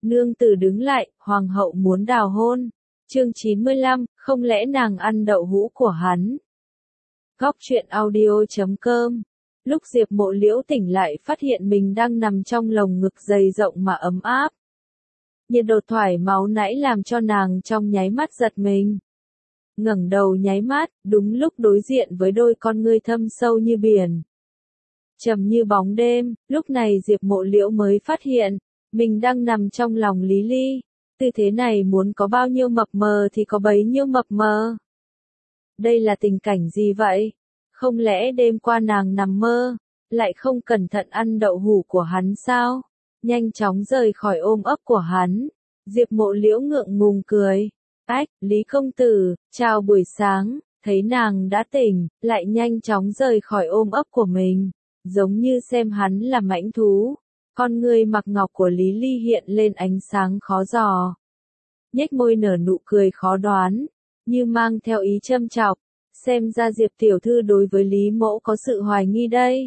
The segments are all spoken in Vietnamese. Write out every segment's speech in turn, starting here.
Nương tử đứng lại, hoàng hậu muốn đào hôn. Chương 95, không lẽ nàng ăn đậu hũ của hắn? Góc truyện audio.com. Lúc Diệp Mộ Liễu tỉnh lại phát hiện mình đang nằm trong lồng ngực dày rộng mà ấm áp. Nhiệt độ thoải máu nãy làm cho nàng trong nháy mắt giật mình. Ngẩng đầu nháy mắt, đúng lúc đối diện với đôi con ngươi thâm sâu như biển, trầm như bóng đêm. Lúc này Diệp Mộ Liễu mới phát hiện, mình đang nằm trong lòng Lý Ly. Tư thế này muốn có bao nhiêu mập mờ thì có bấy nhiêu mập mờ. Đây là tình cảnh gì vậy? Không lẽ đêm qua nàng nằm mơ, lại không cẩn thận ăn đậu hũ của hắn sao? Nhanh chóng rời khỏi ôm ấp của hắn. Diệp Mộ Liễu ngượng ngùng cười. Ách, Lý công tử, chào buổi sáng. Thấy nàng đã tỉnh, lại nhanh chóng rời khỏi ôm ấp của mình, giống như xem hắn là mãnh thú. Con ngươi mặc ngọc của Lý Ly hiện lên ánh sáng khó dò. Nhếch môi nở nụ cười khó đoán, như mang theo ý châm chọc. Xem ra Diệp tiểu thư đối với Lý mỗ có sự hoài nghi đây.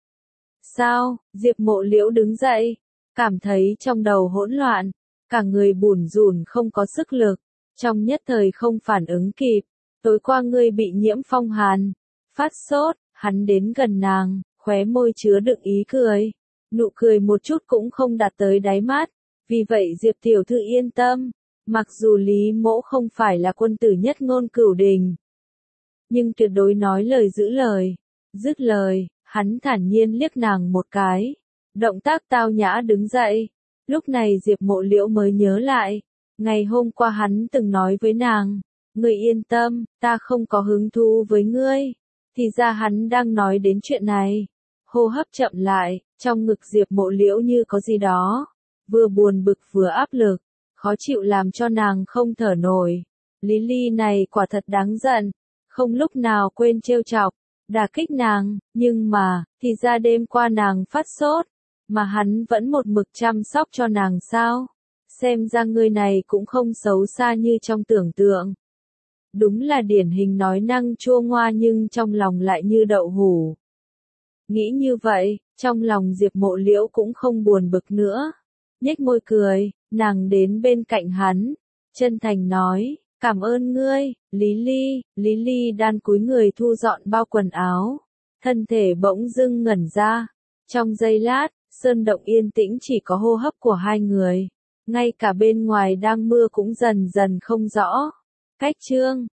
Sao? Diệp Mộ Liễu đứng dậy, cảm thấy trong đầu hỗn loạn, cả người bủn rủn không có sức lực, trong nhất thời không phản ứng kịp. Tối qua ngươi bị nhiễm phong hàn, phát sốt. Hắn đến gần nàng, khóe môi chứa đựng ý cười. Nụ cười một chút cũng không đạt tới đáy mắt. Vì vậy Diệp tiểu thư yên tâm, mặc dù Lý mỗ không phải là quân tử nhất ngôn cửu đình, nhưng tuyệt đối nói lời giữ lời. Dứt lời, hắn thản nhiên liếc nàng một cái, động tác tao nhã đứng dậy. Lúc này Diệp Mộ Liễu mới nhớ lại, ngày hôm qua hắn từng nói với nàng, ngươi yên tâm, ta không có hứng thú với ngươi. Thì ra hắn đang nói đến chuyện này. Hô hấp chậm lại, trong ngực Diệp Mộ Liễu như có gì đó, vừa buồn bực vừa áp lực, khó chịu làm cho nàng không thở nổi. Lý Ly này quả thật đáng giận, không lúc nào quên trêu chọc, đả kích nàng, nhưng mà, thì ra đêm qua nàng phát sốt, mà hắn vẫn một mực chăm sóc cho nàng sao? Xem ra người này cũng không xấu xa như trong tưởng tượng. Đúng là điển hình nói năng chua ngoa nhưng trong lòng lại như đậu hũ. Nghĩ như vậy, trong lòng Diệp Mộ Liễu cũng không buồn bực nữa. Nhếch môi cười, nàng đến bên cạnh hắn, chân thành nói, cảm ơn ngươi, Lý Ly. Lý Ly đan cúi người thu dọn bao quần áo, thân thể bỗng dưng ngẩn ra. Trong giây lát, sơn động yên tĩnh chỉ có hô hấp của hai người. Ngay cả bên ngoài đang mưa cũng dần dần không rõ. Cách chương